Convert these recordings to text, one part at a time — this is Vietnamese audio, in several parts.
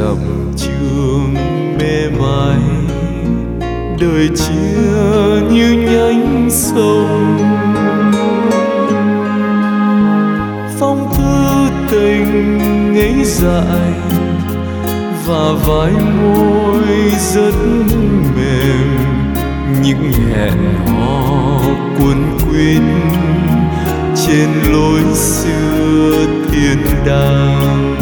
dập trường mê mải, đời chia như nhánh sông. Phong thư tình ngây dại và vai môi rất mềm, những hẹn hò cuốn quýt trên lối xưa thiên đàng.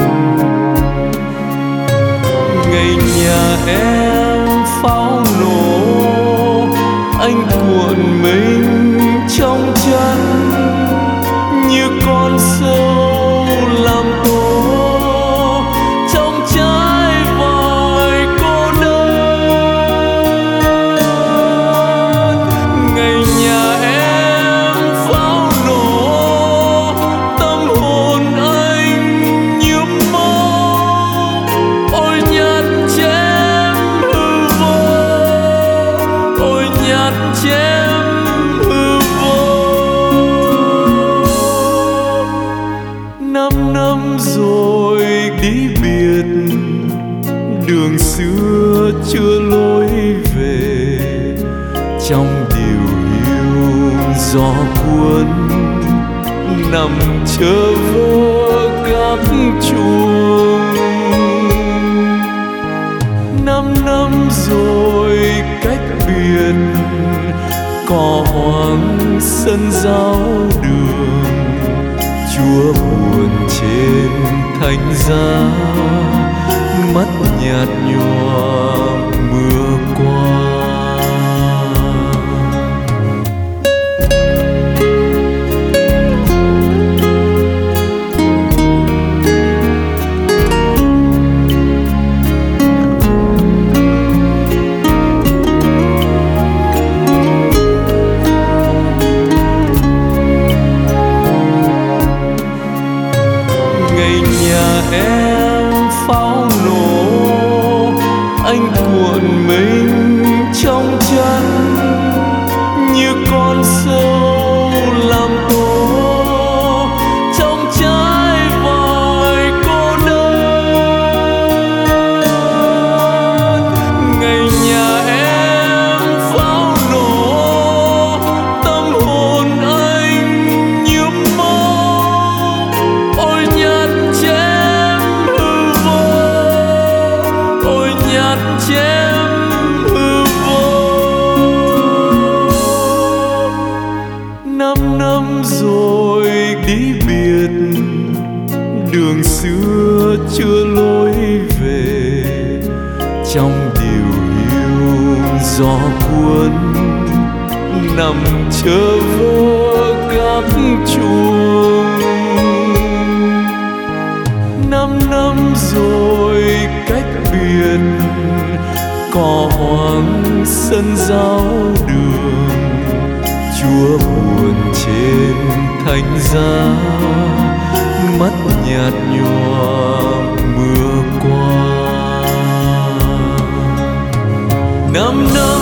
Ngày nhà em pháo nổ, anh cuộn mình trong chăn như con sâu làm tổ trong trái vòi cô đơn. Ngày nhà em pháo nổ, tâm hồn anh nhuốm máu. Ôi nhát chém hư vô, ôi nhát chém hư vô. 5 năm rồi đi biệt, đường xưa chưa lối về. Trong điều hiu gió cuốn, nằm chờ vỡ gác chuông. 5 năm rồi cách biệt, cỏ hoang sân giáo đường. Chúa buồn trên thánh giá, mắt nhạt nhòa mưa qua. Em pháo nổ, anh cuộn mình trong chăn như con sâu làm tổ trong trái vòi cô đơn. Ngày nhà em pháo nổ, tâm hồn anh nhuốm máu. Ôi nhát chém chém hư vô. 5 năm rồi đi biệt, đường xưa chưa lối về. Trong điều hiu gió cuốn, nằm chờ vỡ gác chuông. 5 năm rồi cách biệt, cỏ hoang sân giáo đường. Chúa buồn trên thánh giá, mắt nhạt nhòa mưa qua. 5 năm